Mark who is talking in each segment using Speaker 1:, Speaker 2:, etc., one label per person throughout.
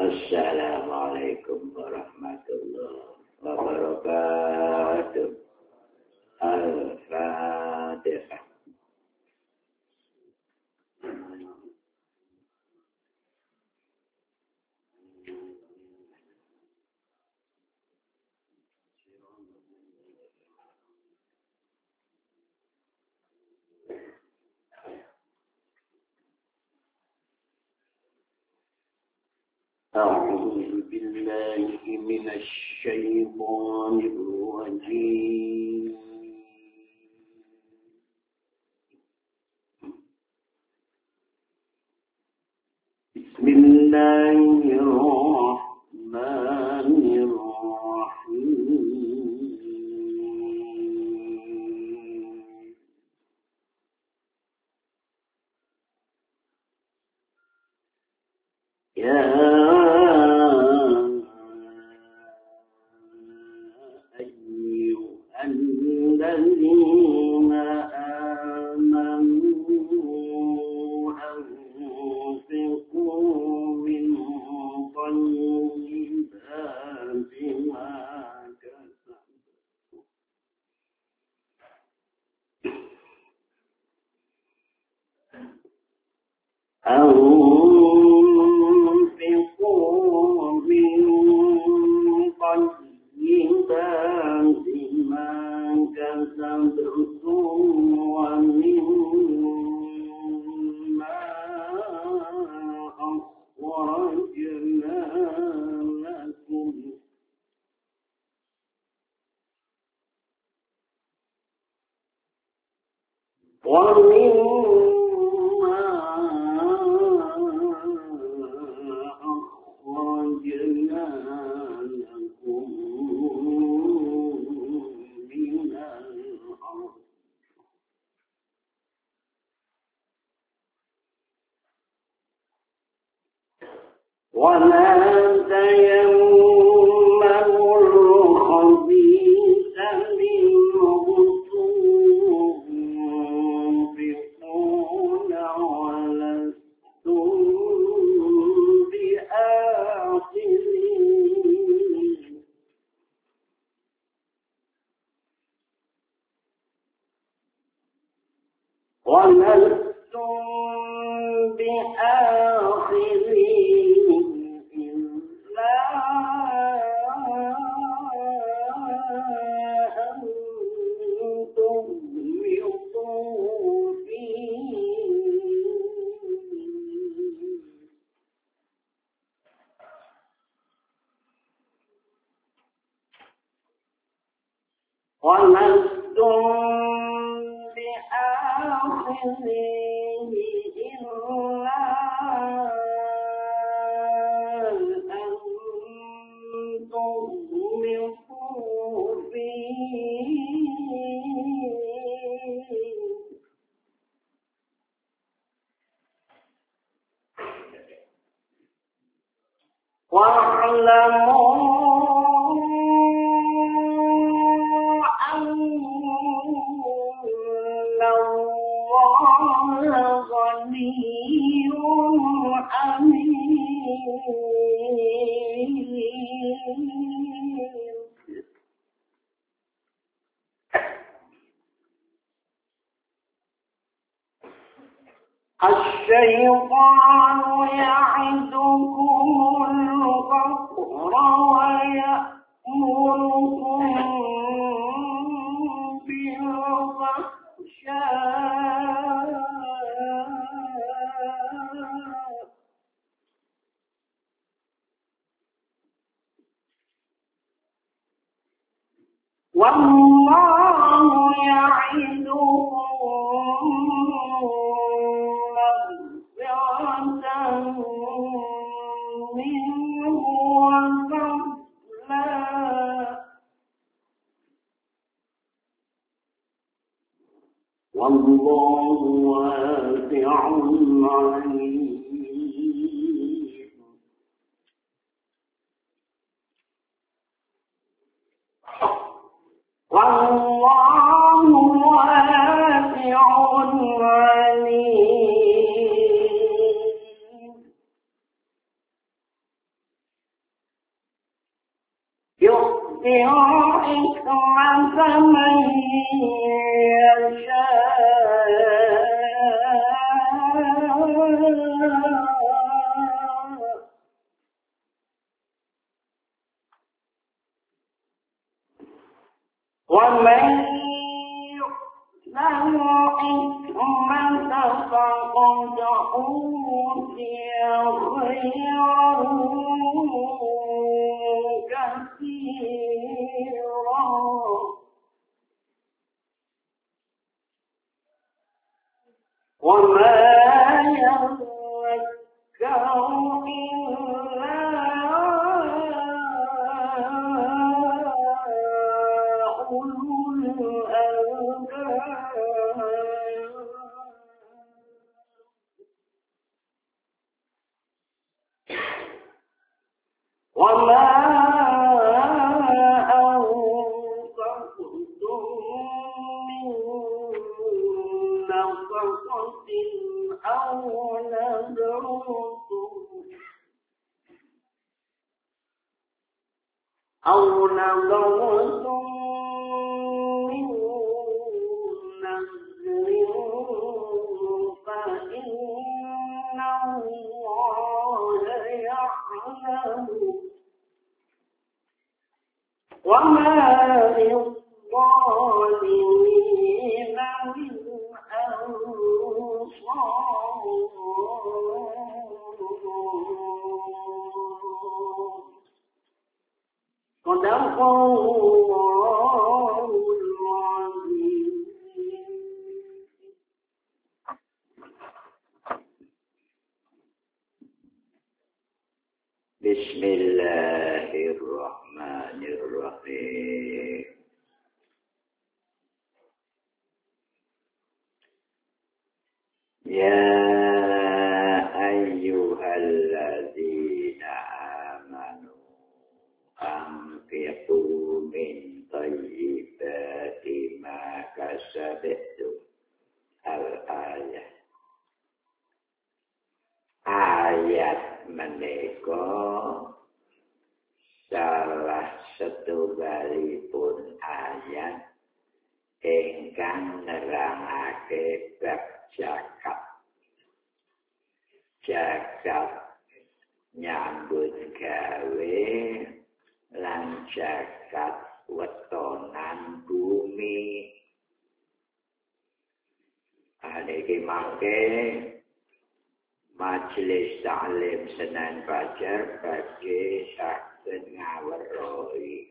Speaker 1: Assalamualaikum warahmatullahi wabarakatuh. Al-Fatihah. أعوذ بالله من الشيطان الرجيم. بسم الله الرحمن الرحيم. يا الذين آمنوا أنفقوا من طيبات ما كسبتم ومما أخرجنا لكم من الأرض ولا تيمموا الخبيث منه تنفقون ولستم بآخذين إلا أن تغمضوا فيه ولستم بآخذين إلا أن تغمضوا فيه واعلموا أن الله غني حميد. الشيطان يعدكم الفقر ويأمركم بالفحشاء والله يعدكم مغفرة منه وفضلا والله واسع عليم. والله واسع عليم. الحكمة من يشاء ومن يؤت الحكمة فقد أوتي خيرا كثيرا وما يذكر إلا أولو الألباب وما أنفقتم من نفقة أو نذرتم من نذر فإن الله يعلم وما للظالمين من أنصار صدق الله العظيم.
Speaker 2: بسم الله الرحمن الرحيم. يا أيها الذين آمنوا أنفقوا من طيبات ما كسبتم الآية. Ayat menika salah setunggalipun ayat ingkang nerangake bab zakat. Zakat nyambut gawe lan zakat wetonan bumi. Niki mangke Majelis Ta'lim Senen Fajar bagi saged ngaweruhi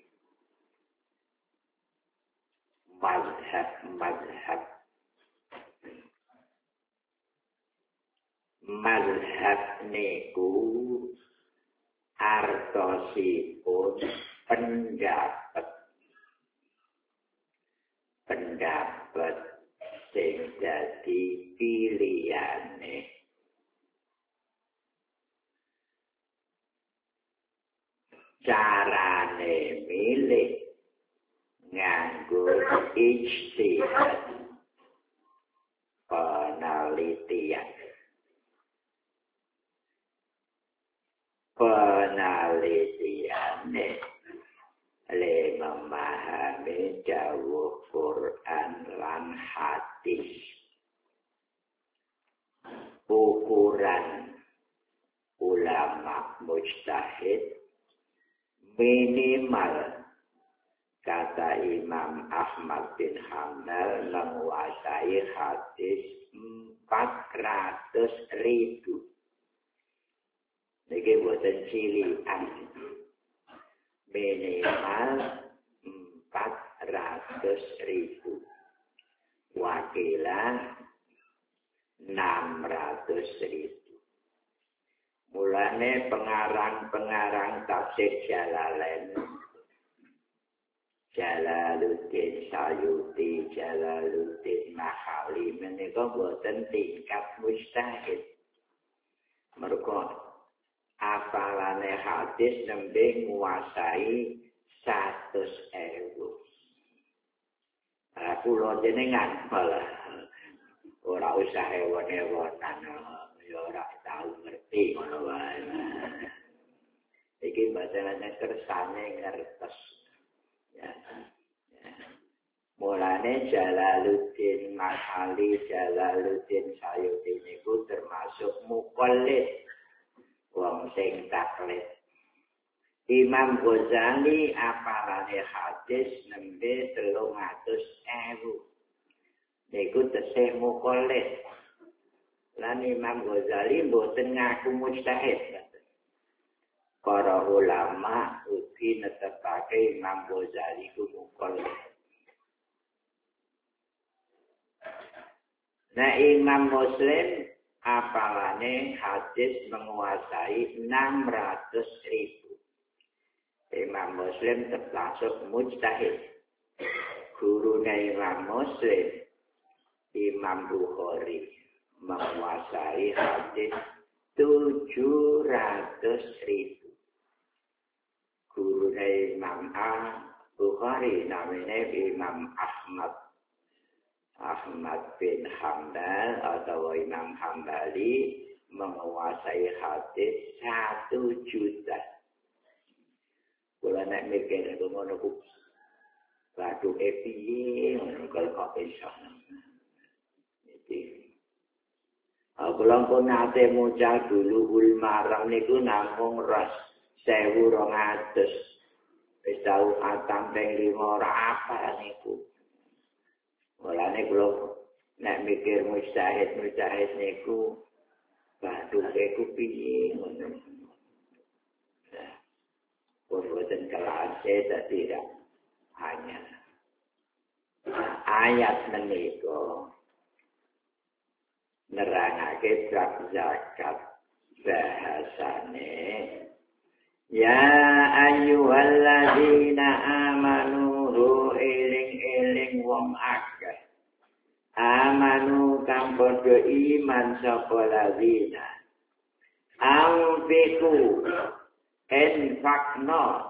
Speaker 2: mazhab niku artosipun pendapat sing dadi pilihane. Carane milih nganggo ijtihad penelitian le memahami dawuh Quran lan hadis. Ukuran ulama mujtahid minimal, kata Imam Ahmad bin Hanbal, menguasai hadis 400.000. Niki boten cilikan. Minimal 400.000. Wakilan 600.000. Mulane pengarang-pengarang tafsir Jalalain, Jalaluddin Sayuti, Jalaluddin Makhali menika boten tingkat mujtahid. Mergo apalane hadis nembe nguasai 100.000. Kula jenengan malah ora usah ewon-ewonan. Ya ora tahu ngerti ngono wae. Iki bacane kersane ngertos. Ya. Mulane Jalaluddin Maali Jalaluddin Sayuti niku termasuk muqallid wong sing taklid. Imam Ghazali apalane hadis nembe 300.000. Niku tesih muqallid. Lan Imam Ghazali mboten ngaku mujtahid. Para ulama ugi netepake Imam Ghazali ku muqallid. Nah, Imam Muslim apalane hadis menguasai 600.000. Imam Muslim termasuk mujtahid. Gurune Imam Muslim, Imam Bukhari, menguasai hadis 700.000. Gurune Imam Bukhari namanya Imam Ahmad bin Hanbal atau Imam Hambali menguasai hadis 1 juta. Kalau nak mikir ngono ku batu piye kalau kok iso. Jadi kalau pun nate mucal dulu maram niku namung ras 1.200. Wis tau atam ping 5 ora apa niku. Mulane kula nek mikir mujtahid niku bathuke ku piye ngono. Nah, boten kelas tidak hanya ayat menika nerangake bab zakat bahasane ya ayyuhalladzina amanu eling wong akeh amanu kang padha iman sapa ladzina amfiku enfakno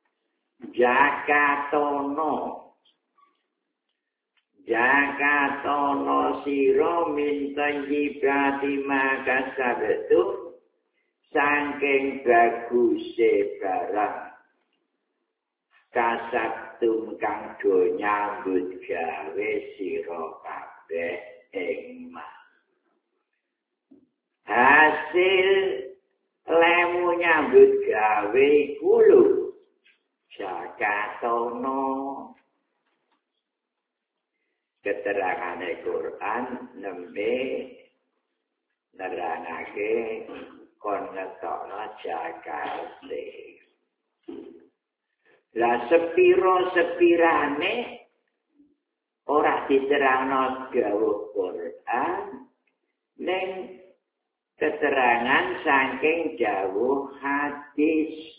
Speaker 2: Jakatono siro minta jibati maka sabetu saking baguse barang kasabtum kang do nyambut gawe siro kabeh ing hasil lemu nyambut gawe kulo jakatono keterangane Quran nembe nerangake kon ngetokno jakate. Lah sepirane ora diterangno dawuh Quran ning keterangan saking dawuh hadis.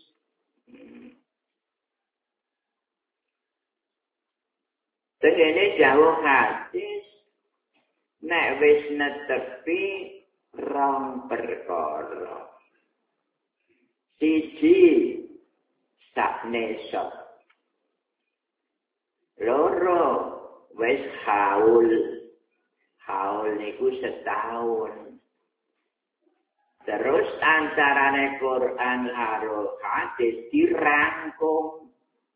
Speaker 2: Tegene dawuh hadis nek wis netepi rong perkara. Siji saknesok. Loro wis haul. Haul niku setahun. Terus antarane Quran karo hadis dirangkum,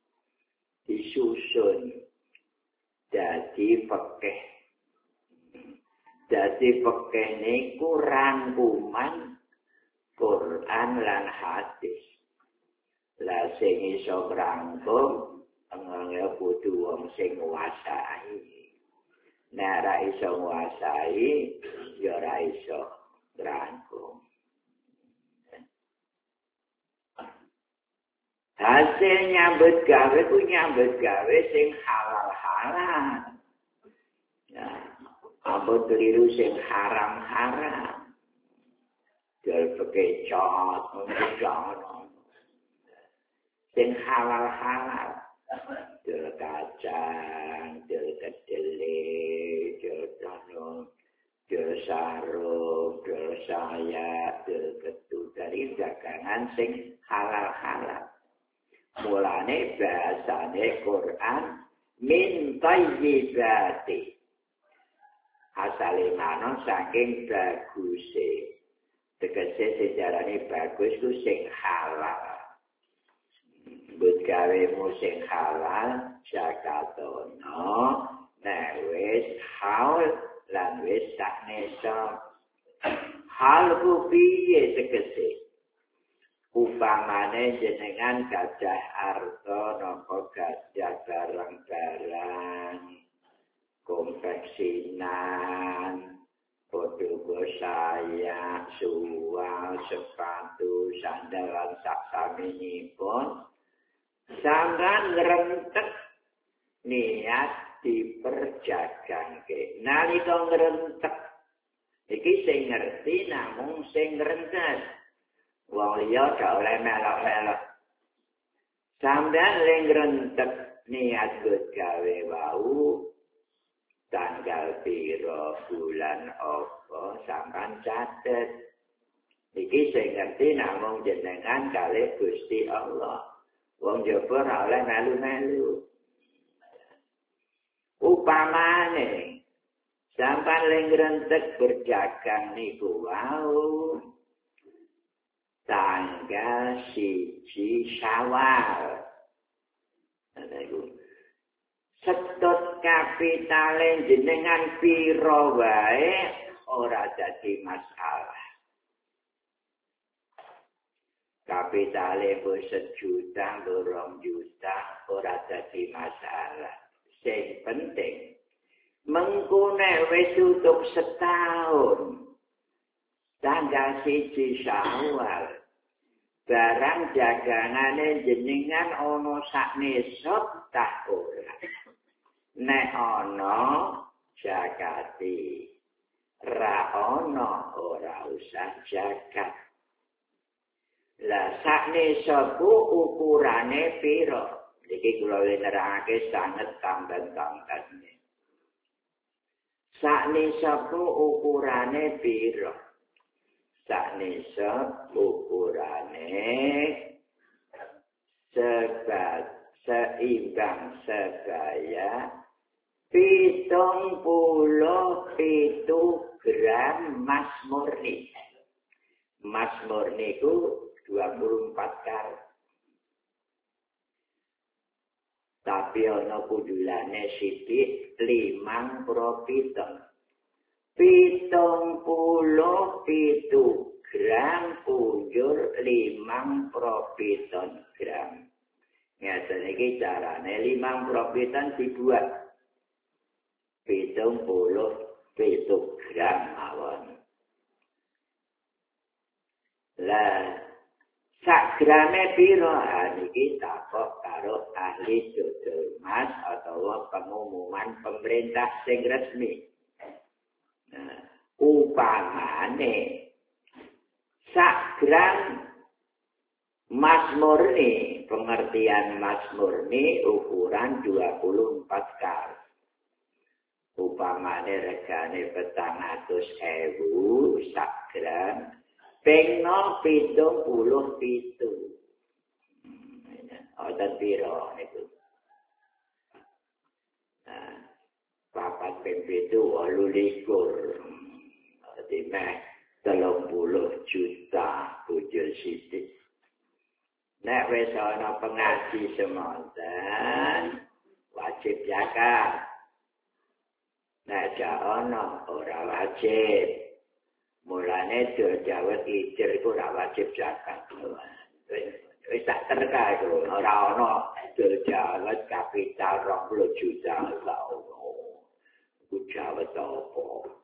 Speaker 2: disusun. Jadi fikih niku rangkuman Quran lan hadis. Lah sing iso rangkum engene kudu wong sing nguasai. Nek ora iso nguasai ya ora iso rangkum. Hasil nyambut gawe sing halal. Nah, apa keliru sing haram. Jual bekecot, jangan. Sing halal. Jual kacang, jual kedelai, jual tanun, jual sarung, jual sayap, jual ketu dari dagangan sing halal. Mulane bahasane Quran min thayyibati. Asale manon saking baguse. Tegese sejarane bagus ku sing halal. Mbut gawemu sing halal zakatono nek wis haul lan wis saknesa hal ku piye tegese upamane jenengan gajah arta napa gajah barang-barang konveksinan podo saya suwal sepatu sandal lan saksaminipun sampeyan ngrentek niat diperjagangke nalika ngrentek iki sing ngerti namung sing ngrentek wong liya gak oleh melok-melok sampeyan ling ngrentek niat gawe wau tanggal piro bulan apa sampeyan catet iki sing ngerti namung jenengan kalih Gusti Allah wong jaba ora oleh melu-melu upamane sampeyan ling ngrentek berdagang niku wau tanggal 1 Syawal setut kapitale jenengan pira wae ora dadi masalah. Kapitale wis 1 juta, 2 juta ora dadi masalah. Sing penting mengko nek wis tutup setahun tanggal 1 Syawal barang jagangane jenengan ana saknesot tak ora nek ana jagati ra ana ora usah jagat lah saknesotku ukurane pira iki kula nerangake sanget tamben-tambene saknesotku ukurane pira saknesot ukurane seimbang sebaya 77 gram emas murni. Emas murni itu 24 karat. Tapi ana kudulane sithik 5 propiton. 77 gram punjur 5 propiton gram. Ngeten iki carane 5 propiton dibuat 77 gram mawon. Lah sak grame pira niki takok karo ahli dodol emas atau pengumuman pemerintah sing resmi. Nah, upamane sak gram emas murni, pengertian emas murni ukuran 24 karat. Upamane regane 400.000 sak gram, pengno 77. Oten piro niku. Nah, papat pembetu 28. Dime 30 juta bujur sithik. Nek wis ana pengaji semonten wajib zakat. Nek gak ana ora wajib. Mulane jawet ijir iku ora wajib zakat. Wis tak terka iku ora ana jawet kapital 20 juta iku jawet apa?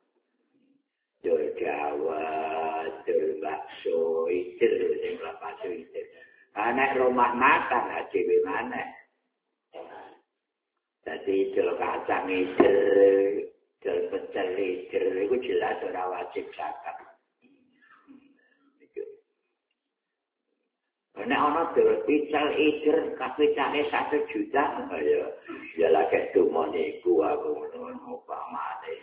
Speaker 2: Jawet bakso ijir sing bakso ijir. Anak rumah makan aja mana? Jadi jual kacang ijir, jual pecel ijir, itu jelas ora wajib zakat. Nek ana jual pecel ijir, kapitale 1 juta, ya lagi dumone iku aku ngono pamane.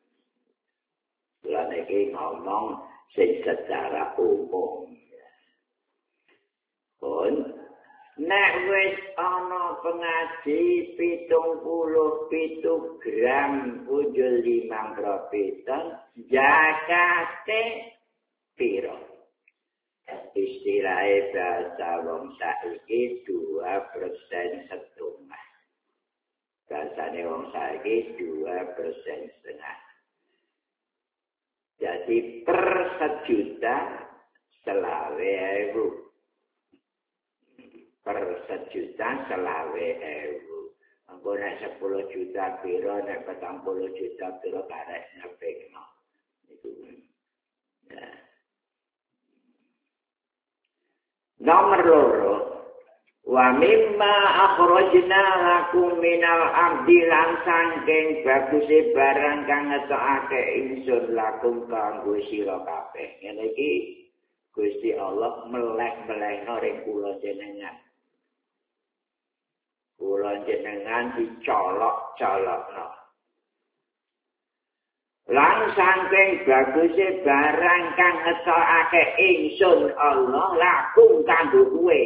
Speaker 2: Lan iki ngomong sing secara umum. Pun nek wis ana pengaji 77 gram punjul 5 propiton zakate piro? Istilah istilahnya bahasa wong saiki 2% setengah. Bahasane wong saiki 2,5%. Jadi per 1.000.000 20.000. Per 1.000.000 20.000. Engko nek 10 juta piro, nek 40 juta piro karek ngepekno. Iku. Ya. Nomor 2, wa mimma akhrajna lakum minal ardi lan saking baguse barang kang ngetokake ingsun lakum kanggo sira kabeh. Ngene iki Gusti Allah meleh-melehno ring kula jenengan. Kula jenengan dicolok-colokno. Lan saking baguse barang kang ngetokake ingsun Allah lakum kanggo kowe.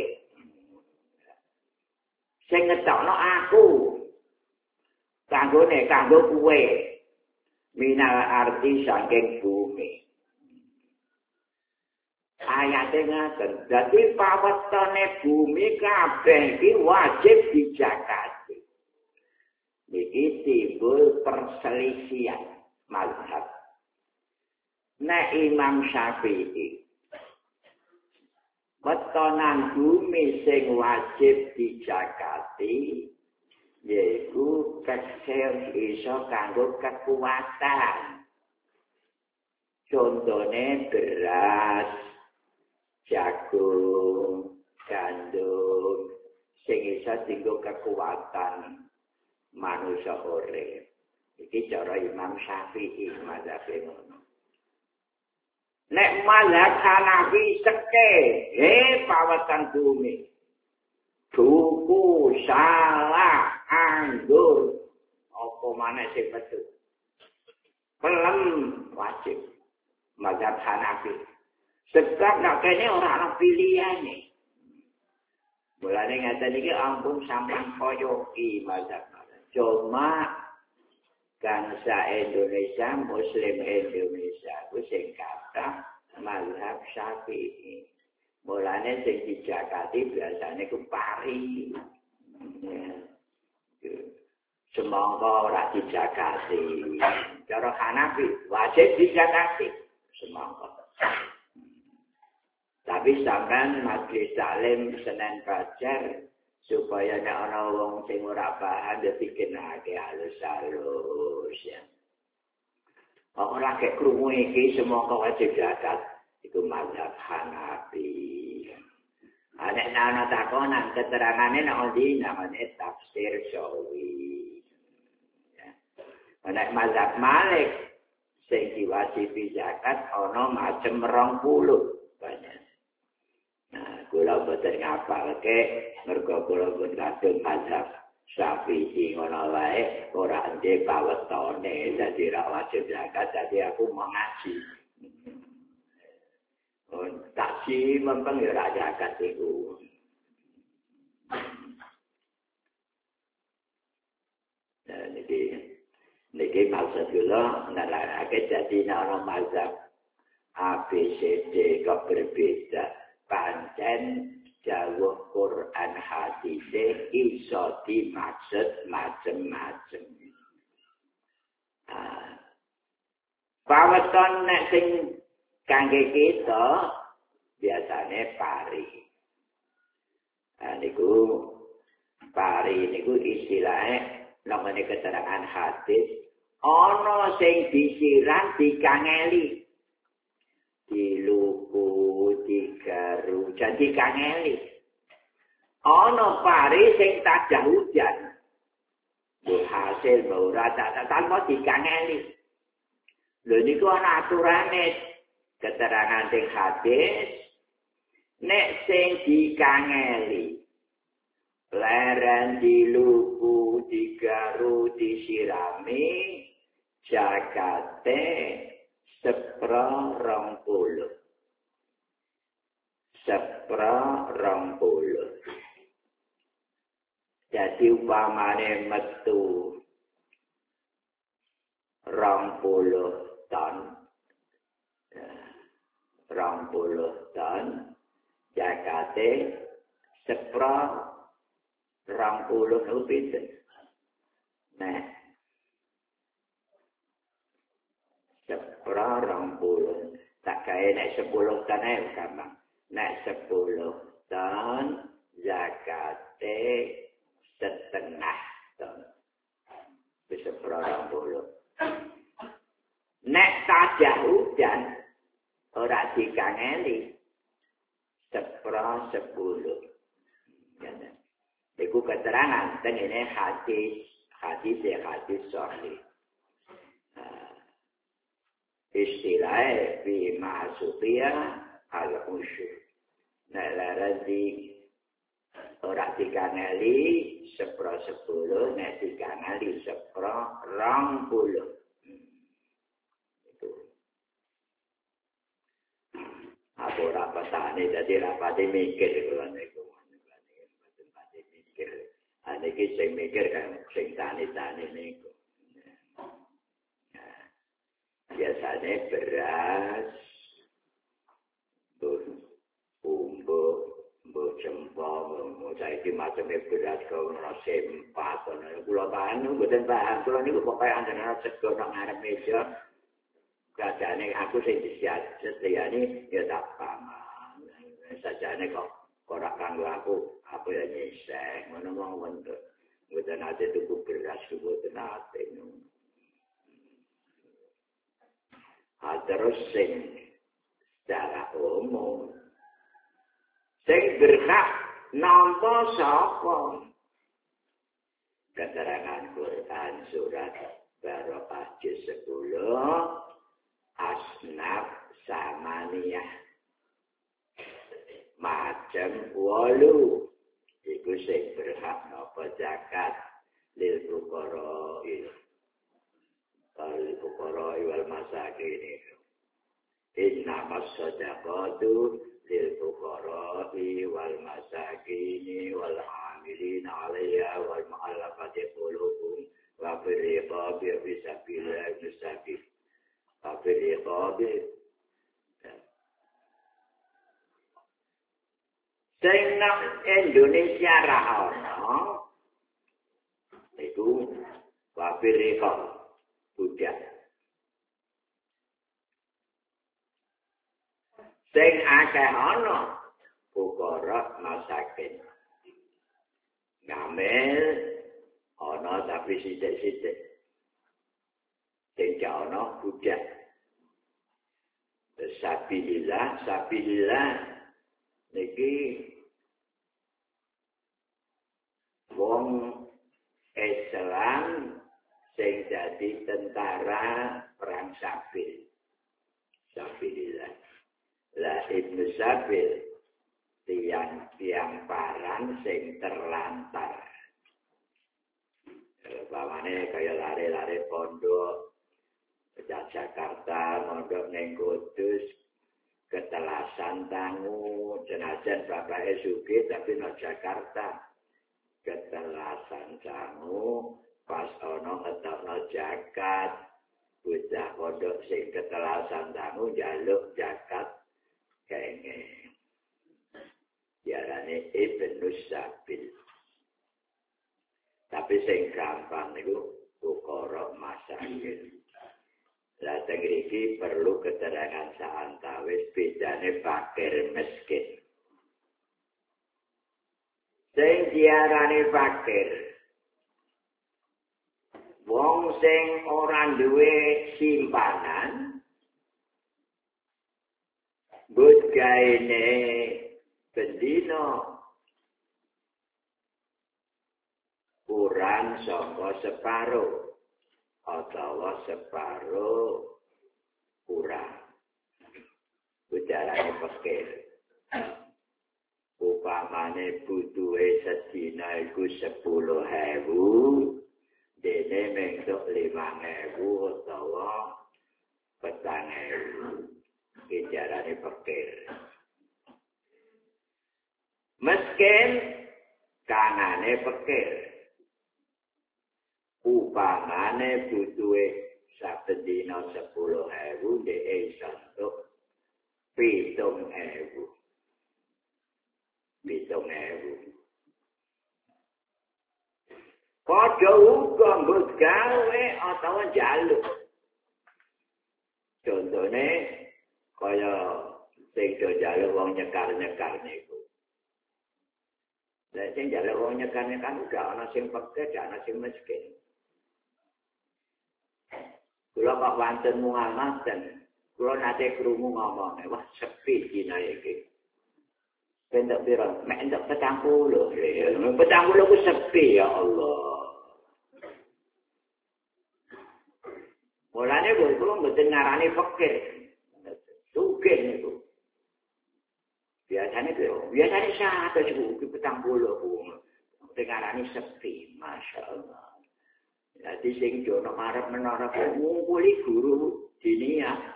Speaker 2: Sing ngetokno aku. Kanggone kanggo kowe. Minal arti saking bumi. Ayate ngaten. Dadi pawetone bumi kabeh iki wajib dijakati. Niki timbul perselisihan mazhab. Nek Imam Syafi'i wetonan bumi sing wajib dijakati yaiku kesel iso kanggo kekuatan. Contone beras, jagung, gandum, sing iso dienggo kekuatan manusia urip. Iki cara Imam Syafi'i mazhabe ngono. Nek mazhab Hanafi seke, pawatan bumi. Duku, salah, anggur, apa maneh sing betul. Pelem wajib mazhab Hanafi. Sebab nek kene ora ana pilihane. Mulane ngaten iki ampun sampean koyoki mazhab. Cuma bangsa Indonesia, Muslim Indonesia, itu sing kathah mazhab Syafi'i. Mulane sing dijakati biasane ku pari. Semangka ora dijakati. Cara Hanafi wajib dijakati semangka. Tapi sampean majelis taklim Senin Fajar supaya nek ana wong sing ora paham ya dikenake halus-halus ya. Ora kek krungu iki semangka wajib zakat iku mazhab Hanafi. Nek ana takonan keterangane nek ndi namane tafsir Syafi'i. Ya. Nek mazhab Malik sing diwajibi zakat ana macem 20 banyak. Nah, kula boten ngapalke mergo kula pun kadung mazhab Syafi'i ngono wae ora ndek pawetone dadi ra wajib zakat dadi aku mau ngaji. Taksi mempeng ya ra zakat iku. Nah, niki maksud kula nerangake dadi ana mazhab A, B, C, D kok berbeda. Pancen jawab Quran hadise iso dimaksud macem-macem. Paweton nek sing kangge kita biasane pari. Niku pari niku istilahnya namanya keterangan hadis ana sing disiram dikangeli. Diluku, digaru, jadi kangeli. Ana pari sing tadah hujan. Hasil ora tanpa dikangeli. Lho niku ana aturane keterangan sing hadis nek sing dikangeli. Leren diluku, digaru, disirami, jakate 20. Jadi upamane metu 20 ton. Zakate sepro 20 niku pinten? Nek sepro 20 tak gawe nek 10 ton ae gampang. Nek 10 ton zakate setengah ton. Wis sepro 20. Nek tajah hujan ora dikangeli sepro 10. Iku keterangan tengene hadis sahih. Istilahnya fi ma'asufiyah al-usyur. Nek laradi ora dikangeli sepro 10, nek dikangeli sepro 20. Aku rapatane dadi rapate mikir kula niku. Niki sing mikir kan sing tani-tani niku. Biasanya beras, bumbu jempol, saiki macamnya beras kau sempat, kula paham, mboten paham, kula niku pokoke anjen sego nang ngarep meja. Kadane aku sing disediani ya tak paham. Sajane kok ora kanggo aku ya nyiseng, ngono mawon to. Mboten ate tuku beras mboten ate. Terus sing secara umum sing berhak nampa sapa? Keterangan Quran surat Barokah juz 10 asnaf samaniyah macam 8 iku sing berhak napa zakat lil fuqara wal masakin. Innamas sadaqatu lil fuqara wal masakin wal 'amilin 'alayha wal mu'allafati qulubuhum wa fir riqabi fisabilillah musakin. Wa fir riqabi sing nang Indonesia ra ono iku wa fir riqabi budak. Sing akeh ana fuqara masakin. Ngamel ana tapi sithik-sithik. Sing ana budak. Sabilillah niki wong Islam sing dadi tentara perang sabil. Sabilillah. La Ibnu Sabil tiang parang sing terlantar. Bapaknya kaya lari-lari pondok ke Jakarta, mondok ning Kudus, ketelasan tangu, jenajan bapaknya sugih tapi no Jakarta. Ketelasan tangu, pas ono ngetokno zakat, bocah pondok sing ketelasan tangu njaluk zakat kenging. Diarani Ibnu Sabil. Tapi sing gampang niku fuqara masakin. Lah teng iki perlu keterangan saantawis bedane fakir miskin. Sing diarani fakir wong sing ora duwe simpanan budgaine bendino kurang saka separo atau separo kurang. Ujarane fakir. Upamane butuhe sedina iku 10.000, dene mentok 5.000 utawa 4.000. Ujarane fakir. Miskin kanane fakir. Upamane butuhe saben dina 10.000 dhek iso entuk 7.000. padha uga nggo gawe utawa njaluk. Contone kaya sing do njaluk wong nyekar-nyekar niku. Lah sing njaluk wong nyekar-nyekar gak ana sing pekeh, gak ana sing miskin. Kula kok wonten mungalmaten, kula nate krungu ngomong, wah sepi dina iki. Pendek pira? Mek entuk 40. 40 ku sepi ya Allah. Mulane kula mboten ngarani fakir. Sugih niku. Biasane 100 niku 40 ku. Mboten ngarani sepi, masyaallah. Jadi sing jono arep menara ngumpuli guru dinia.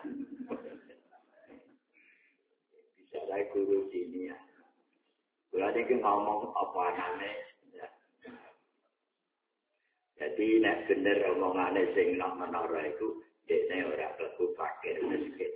Speaker 2: Bisa lagi guru dinia. Kula niki ngomong apa anane. Jadi nek bener omongane sing nang menara iku dekne ora klebu fakir miskin.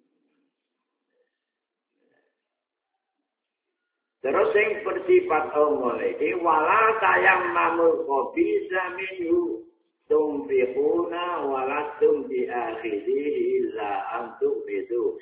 Speaker 2: Terus sing bersifat umum iki wala tayammamu qabisa minhu tunfiquna walastum bi akhirihi illa antum bidu.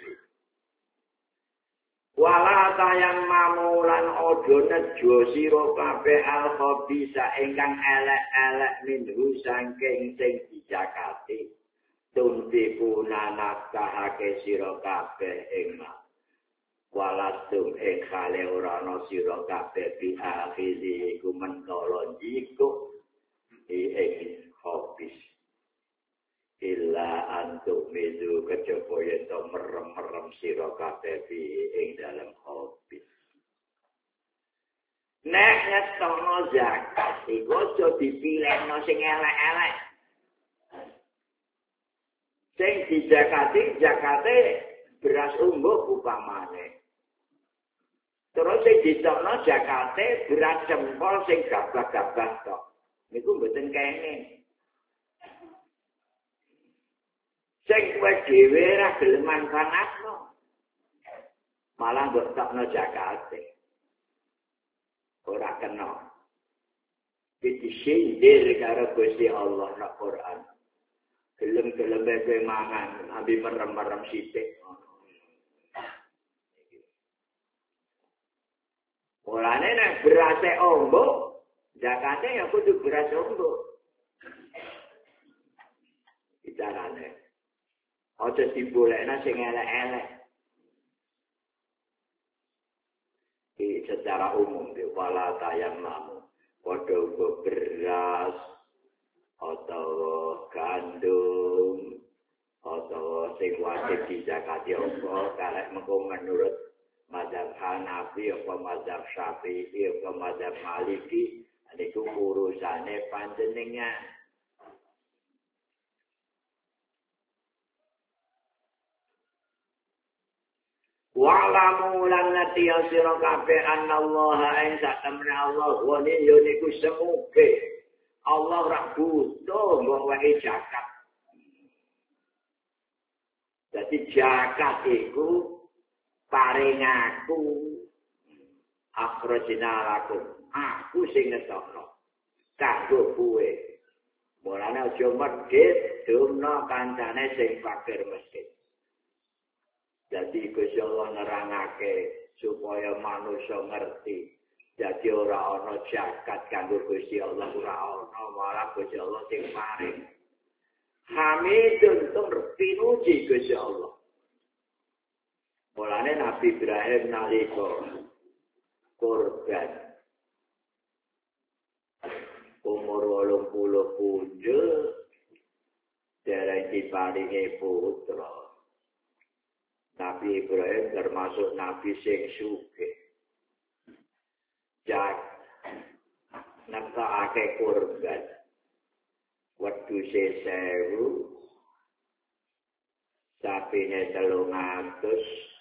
Speaker 2: Wala tayammamu lan ojo nejo sira kabeh al-khabisa ingkang elek-elek minhu saking sing dijakati. Tunfiquna nakahake sira kabeh ing walastum ing kale ora ana sira kabeh bi akhirihi iku mentala iku ing habis illa antuk mizu kejaba yen to merem-merem sira kabeh ing dalem habis. Nek ngetokno zakat iku aja dipilihno sing elek-elek. Sing jakate beras umbuk upamane. Terus sing ditokno jakate beras jempol sing gabah-gabah tok. Niku mboten kene. Sing kowe dhewe ra gelem manfaatno. Malah mbok tokno zakate. Ora kena. Disindir karo Gusti Allah nang Quran. Gelem-gelem kowe mangan, ambi merem-merem sithik. Mulane nek berase ombok, zakate ya kudu beras ombok. Bicarane. Aja dibolekna sing elek-elek. Secara umum di wala tayammamu padha uga beras atau gandum atau sing wajib dizakati apa kalih mengko menurut mazhab Hanafi apa mazhab Syafi'i apa mazhab Maliki niku urusane panjenengan. Wa'lamu lan ngerti sira kabeh annallaha ing satemene Allah wani yo niku semuge Allah ora butuh mbok wae zakat. Dadi zakat iku paring aku akhrajna lakum. Aku sing ngetokno kanggo kowe. Mulane aja medhit dumno kancane sing fakir miskin. Jadi Gusti Allah nerangake supaya manusia ngerti. Jadi ora ana zakat kanggo Gusti Allah ora ana, malah Gusti Allah sing paring. Hamidun pinuji Gusti Allah. Mulane Nabi Ibrahim nalika kurban umur 80 punjul dereng diparingi putra. Nabi Ibrahim termasuk Nabi sing sugih. Jak nekake kurban. Wedhuse 1000, sapine 300,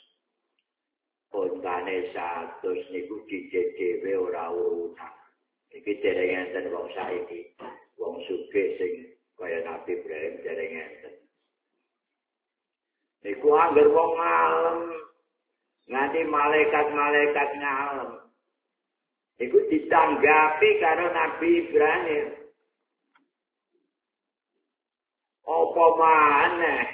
Speaker 2: ontane 100 niku dijek dhewe ora urutan. Iki dereng enten wong saiki, wong sugih sing kaya Nabi Ibrahim dereng enten. Iku angger wong ngalem nganti malaikat-malaikat ngalem. Iku ditanggapi karo Nabi Ibrahim. Apa maneh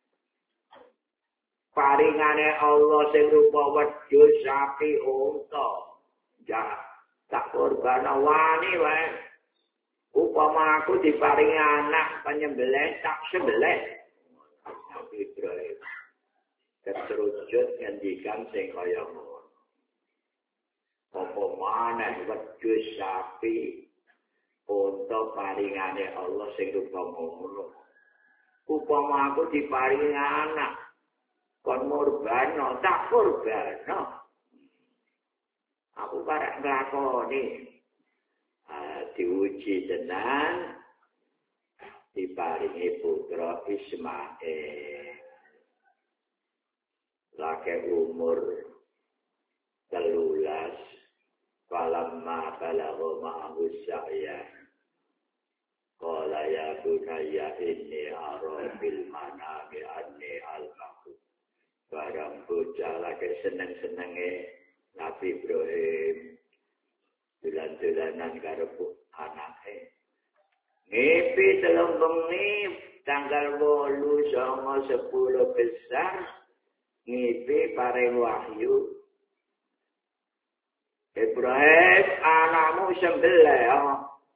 Speaker 2: paringane Allah sing rupa wedhus, sapi, unta. Ya, tak korban wani wae. Upama aku diparingi anak penyembelih, tak sembelih. Nabi Ibrahim keterujud ngendikan sing kaya ngono. Apa maneh wedhus, sapi, unta paringane Allah sing rupa ngono. Upama aku diparingi anak kon murbano, tak kurbano. Aku karek nglakoni. Diuji tenan diparingi putra Ismail. Laki umur 13 falamma balagha ma'ahu sa'ya qala ya bunayya inni ara bil manami anni al-aqu. Barang bocah lagi seneng-senenge Nabi Ibrahim dolan-dolanan karo anake. Ngipi telung bengi tanggal 8 10 besar ngipi paring wahyu. Ibrahim anakmu sembelih.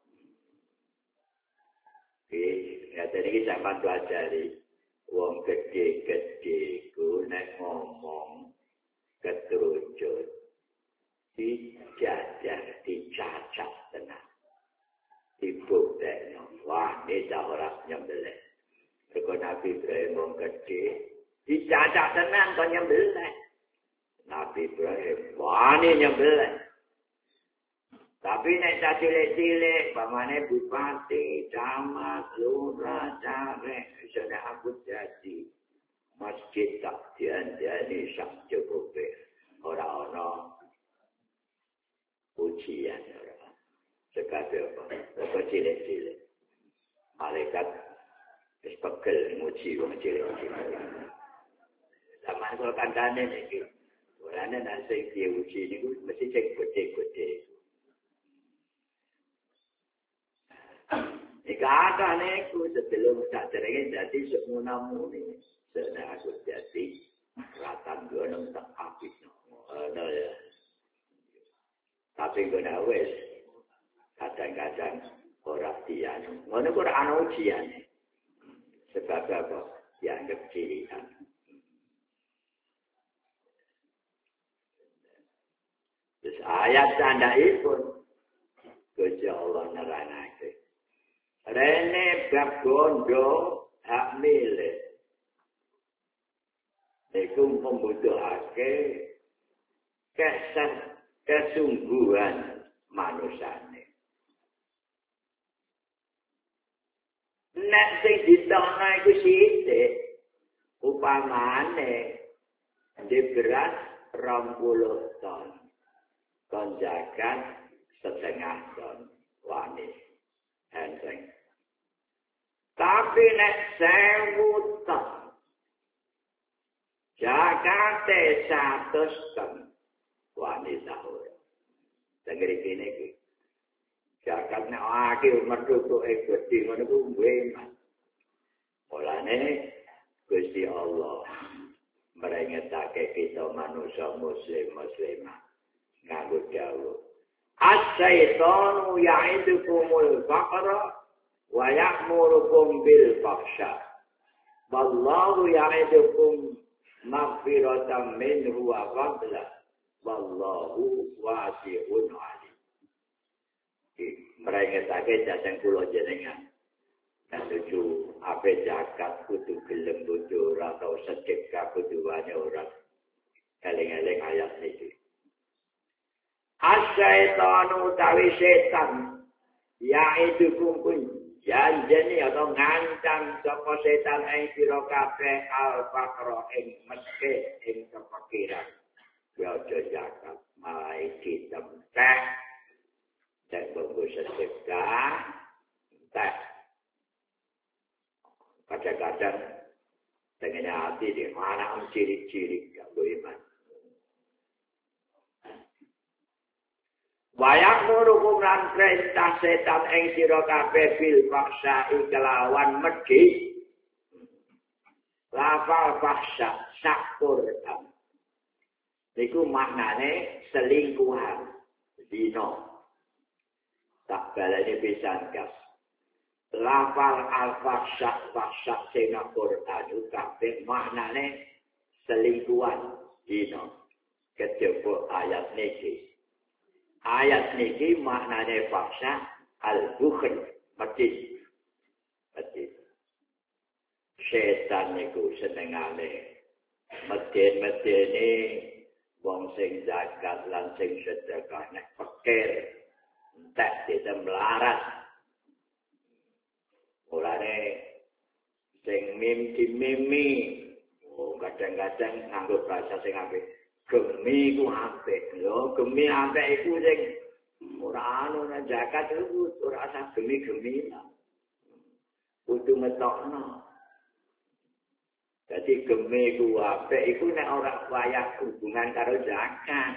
Speaker 2: Ya tadi sampean pelajari wong gede-gede ku nek ngomong keterucut dijajah, dicacat tenang. Dibuktekno. Wah, ini dah orang nyembelih. Kalau Nabi Ibrahim wong gede, dicacat tenang kau nyembelih. Nabi Ibrahim, wah ini nyembelih. Tapi nek cilik-cilik, pamane bupati, camat, lurah, caleg, sudah aku jadi masjid tak dianjani sak cukupe. Orang-orang ujian orang. Sekadar apa cilik-cilik. Malaikat wis pegel nguji wong cilik-cilik. Zaman kula kancane niki. Orane nek sing diuji niku mesti cek gede-gede. Jika ada niku sebelum tak derenge dadi semunamune. Sedang aku jadi ratan gunung tak apik no. Ya. Tapi guna wis kadang-kadang ora dianu. Ngono kok ana ujian. Sebab apa? Dianggap cirian. Terus ayat tandhaipun Gusti Allah nerangake. Rene bab bondo hak milik. Iku membutuhake kesungguhan manusane. Nek sing ditokno iku sithik, upamane di beras 20 ton, kon zakat 1,5 ton, wani enteng. Tapi nek 1000 ton, zakate 100 ton, wani sahur. Dengar iki. Zakat nek akeh mertutuke gede ngono ku eman. Mulane Gusti Allah merengetake kita manusia muslimah nganggo dawuh. As-syaitanu ya'idukumul faqra wa ya'murukum bil fahsya. Wallahu ya'idukum maghfiratan minhu wa fadla. Wallahu wasi'un 'alim. Merengetake dateng kula jenengan. Menuju apa zakat kudu gelem kudu ora tau sedekah kudu wane ora. Eling-eling ayat niki. As-syaitanu tawi setan yaitu kumpul janjeni atau ngancam sapa setan ing sira kabeh al-faqra ing meske ing kepikiran. Ya aja zakat malah ditemtek. Cek bungkus sedekah, tak. Kadang-kadang dengan hati di mana ciri-ciri gak boleh iman. Wayak murukum lan perintah setan ing sira kabeh bil paksa kelawan medhi lafal fahsya Quran. Niku maknane selingkuhan, zina. Tak balane pisan gas. Lafal al-fahsya sing Quran kabeh maknane selingkuhan, zina. Kejaba ayat niki. Ayat niki maknane fahsya al-bukhl, medhit. Setan niku senengane medhen-medhene wong sing zakat lan sing sedekah nek pikir entek ditemlarat. Mulane sing mimpi, kadang-kadang nganggo bahasa sing apik. Gemi ku apik. Lho, gemi apik iku sing ora anu nek zakat iku ora usah gemi-gemi. Kudu ngetokno. Jadi gemi ku apik iku nek ora wayah hubungan karo zakat.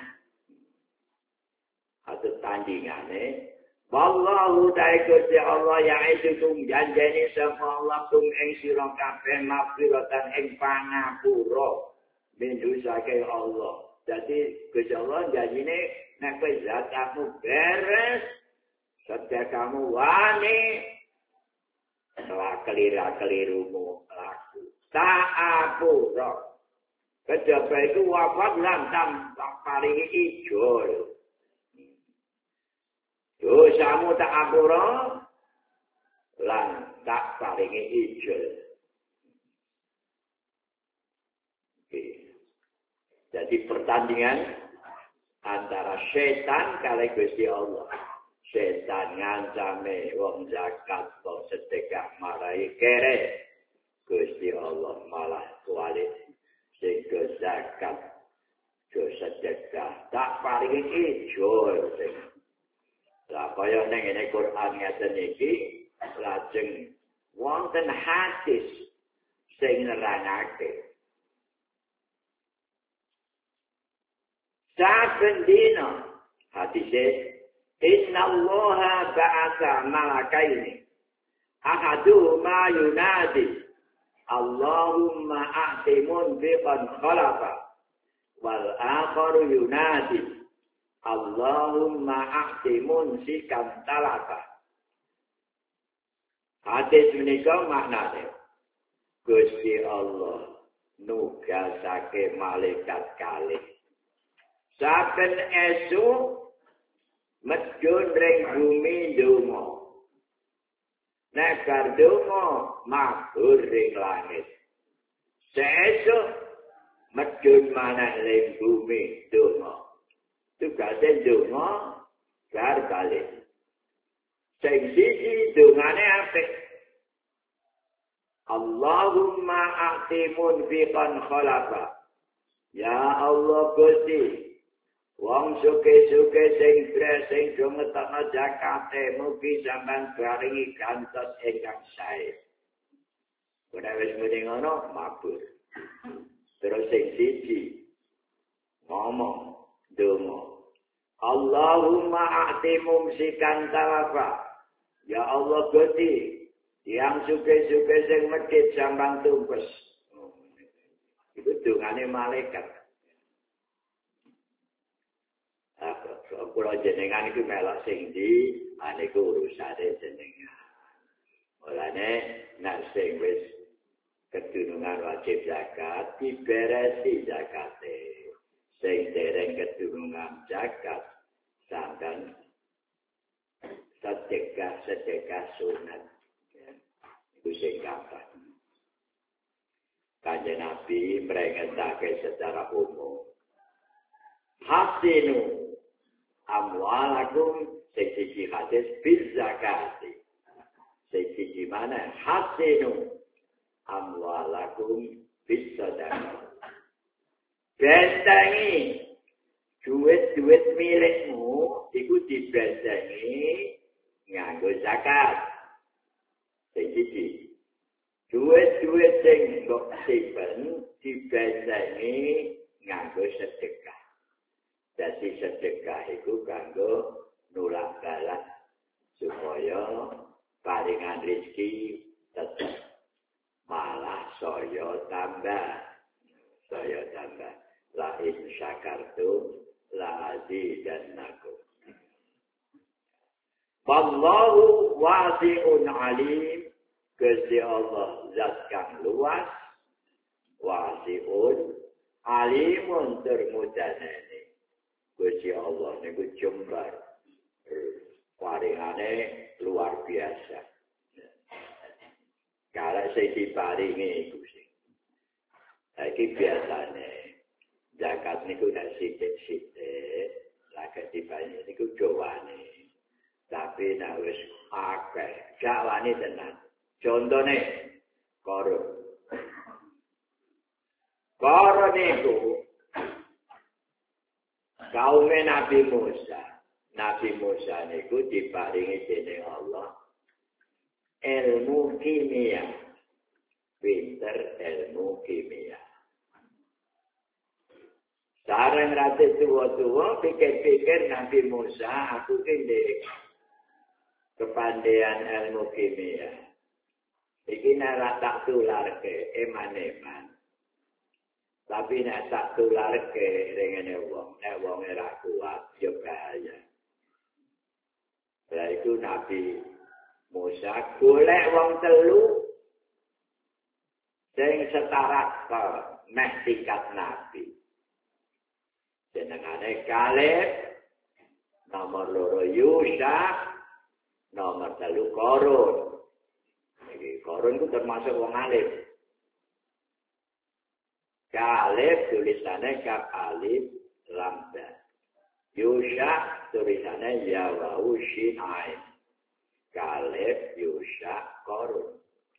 Speaker 2: Atau tandingane wallahu ta'ala Allah ya'idukum janjeni sapa Allah kum ing sira kabeh mafiratan ing pangapura mendusake Allah. Jadi Gusti Allah janjine nek kowe zakatmu beres sedekahmu wani keliru-kelirumu laku. Ta'apura. Kejaba itu wafat lantam paringi ijo. Dosamu ta'apura lan tak paringi ijo. Jadi pertandingan antara setan kali Gusti Allah. Setan ngancame wong zakat kok sedekah marai kere. Gusti Allah malah kualit sing zakat jo sedekah tak paringi ijo sing lah kaya ning ngene Quran ngaten iki lajeng wonten hadis sing nerangake saben dina hadise inna allaha ba'atha malakaini ahaduhuma yunadi Allahumma a'timun biqan khalafa wal akharu yunadi Allahumma a'timun sikan talafa. Hadis menika maknane Gusti Allah nugasake malaikat kalih saben esuk medhun ring bumi ndonga. Nek kardonga mabur ring langit. Sesuk medhun manah ring bumi donga. Tugase donga gar balik. Sing siji dongane apik. Allahumma a'timun fiqan khalafa. Ya Allah Gusti wong suke-suke sing sing do ngetokno zakate mugi sampean paringi gantos ingkang sae. Ora wis muni ngono mabur. Terus sing siji ngomong donga. Allahumma a'ti mumsikan talafa. Ya Allah Gusti, yang suke-suke sing medhit sampean tumpes. Itu dongane malaikat. Kula jenengan iku melok sing ndi, niku urusane jenengan. Mulane nek sing wis kedunungan wajib zakat diberesi zakate. Sing dereng kedunungan zakat sampean sedekah sunat. Iku sing kapan. Kanjeng Nabi meringetake secara umum. Hasinu amwalakum sing hadis bil zakati. Sing mana hasinu amwalakum bis sadaqah. Bentengi duit-duit milikmu iku dibentengi nganggo zakat. Sing siji duit-duit sing kok simpen dibentengi nganggo sedekah. Jadi sedekah itu kanggo nulak balas supaya paringan rezeki tetap malah saya tambah. La in syakartum la azidannakum. Wallahu wasi'un alim. Gusti Allah zat kang luas, wasi'un alimun termudanane. Gusti Allah niku jembar. Paringane luar biasa. Kalau saya diparingi Gusti. Iki biasane zakat niku nek sithik-sithik, lagi diparingi niku jowane. Tapi nek wis akeh, gak wani tenan. Contone Korun. Korun niku kaum Nabi Musa. Nabi Musa niku diparingi dening Allah ilmu kimia. Pinter ilmu kimia. Sareng rate tua-tua pikir-pikir Nabi Musa aku ini kepandian ilmu kimia. Iki nek tak tularke eman-eman. Tapi nek tak tularke rengene wong, nek wong ora kuat yo bahaya. Lah itu Nabi Musa golek wong telu sing setara mek tingkat nabi. Jenengane Kaleb, nomor 2 Yusha, nomor 3 Korun. Iki Korun ku termasuk wong alim. Kaleb tulisannya Kaf Alif Lam Ba. Yusha tulisannya Ya Wau Shin Ain. Kaleb, Yusha, Korun.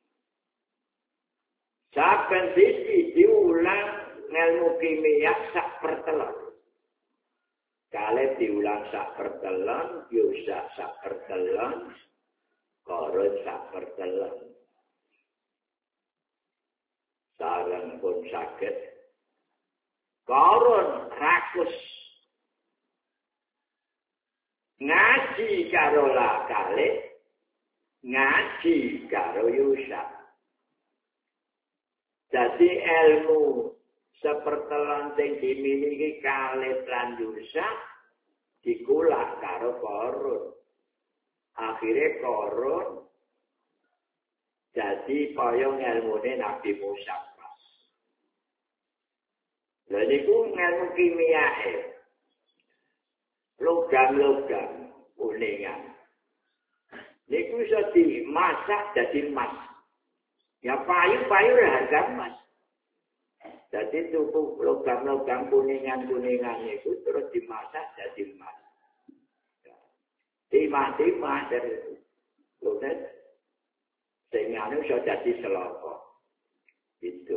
Speaker 2: Saben siji diulang ilmu kimia sak pertelon. Kaleb diulang sak pertelon, Yusha sak pertelon, Korun sak pertelon. Sareng pun saged Korun rakus ngaji karo Kaleb, ngaji karo Yusha. Jadi ilmu sepertelon sing dimiliki Kaleb lan Yusha dikulah karo Korun. Akhirnya Korun jadi payung ilmune Nabi Musa. Lha niku ilmu kimiae. Logam-logam kuningan. Niku iso dimasak dadi emas. Ya payu-payu harga emas. Jadi tuku logam-logam kuningan-kuningan itu terus dimasak jadi emas. Timah-timah dari itu. Lunes, sehingga itu sudah jadi selokok. Itu.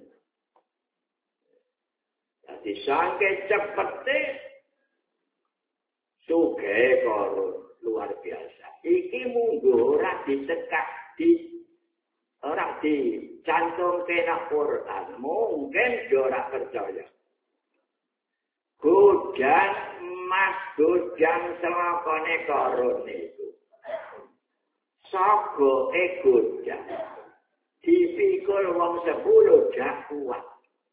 Speaker 2: Jadi sampai cepetnya, sugih Korun luar biasa. Iki munggu orang dicekak orang dicantum kena Quran, mungkin orang percaya. Gudang emas, gudang selokone Korun itu. Sogoke gudang. Dipikul wong 10 gak kuat.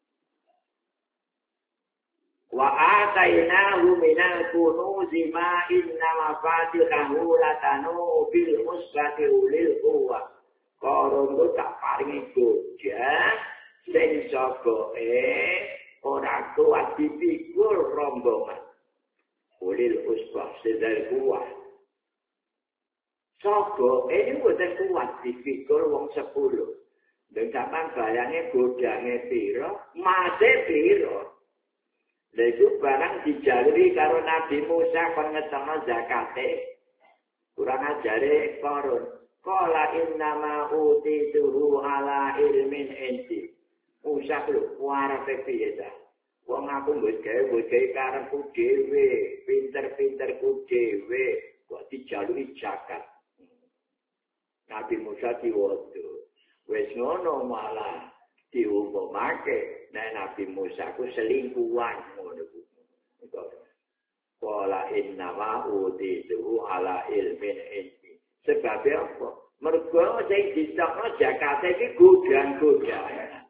Speaker 2: Wa atainahu minal kunuzi ma inna mafatihahu latanu bil musbati ulil quwwah. Korun ku tak paringi gudang sing sogoke ora kuat dipikul rombongan. Ulil usbah sedal kuat. Sogo ini boten kuat dipikul wong 10. Dan sampean bayange godange pira, mase pira. Lha iku barang dijaluri karo Nabi Musa kon ngetokno zakate. Kurang ajare Korun. Qala innama utituhu ala ilmin indi. Musa lho, warepe piye ta? Wong aku mbok gawe karepku dhewe, pinter-pinterku dhewe, kok dijaluri zakat. Nabi Musa diwodo. Wis ngono malah diumumake nek Nabi Musa ku selingkuhan ngono ku. Qala inna ma utitu ala ilmin indi. Sebab apa? Mergo sing ditokno Jakarta iki godang-godang.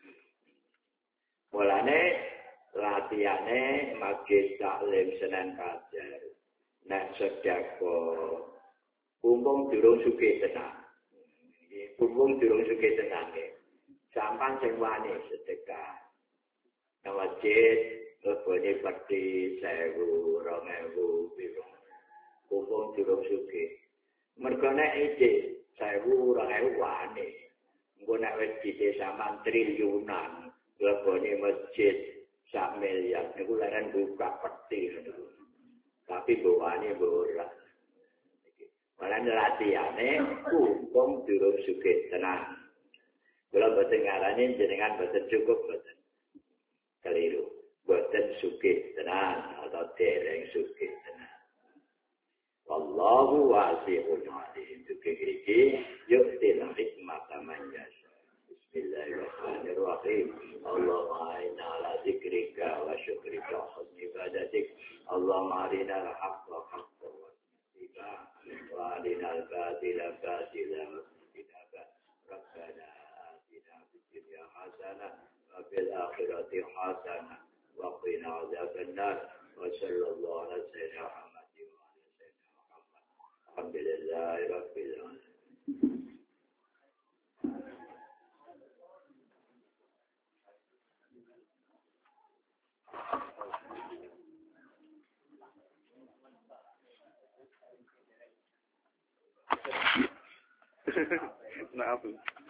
Speaker 2: Mulane latihane Majelis Taklim Senen Fajar. Nek sedekah umpung durung sugih tenan. Umpung durung sugih tenan. Sampan sing wani sedekah. Nang masjid lebone peti 1000, 2000 piro. Umpung durung sugih. Mergo nek iki 1000, 2000 wani. Engko nek wis dite sampan triliunan, lebone masjid 1 miliar niku leren buka peti niku. Tapi bawane ora. Malah latihane umpung durung sugih tenan. Kula boten ngarani jenengan boten cukup boten. Keliru. Boten sugih tenan atau dereng sugih tenan. Wallahu wasi'un alim. Sugih iki yu'til hikmata man yasha. Bismillahirrahmanirrahim. Allahumma inna ala zikrika wa syukrika wa husni ibadatik. Allahumma arina al-haqqa haqqa wa ittiba'ah wa arina al-batila batila wa ijtinabah. Rabbana atina fid dunya hasanah wa fil akhirati hasanah wa qina adzaban nar. Wa sallallahu ala sayyidina Muhammadin wa ala sayyidina Muhammad. Alhamdulillahi rabbil alamin.
Speaker 3: Maaf.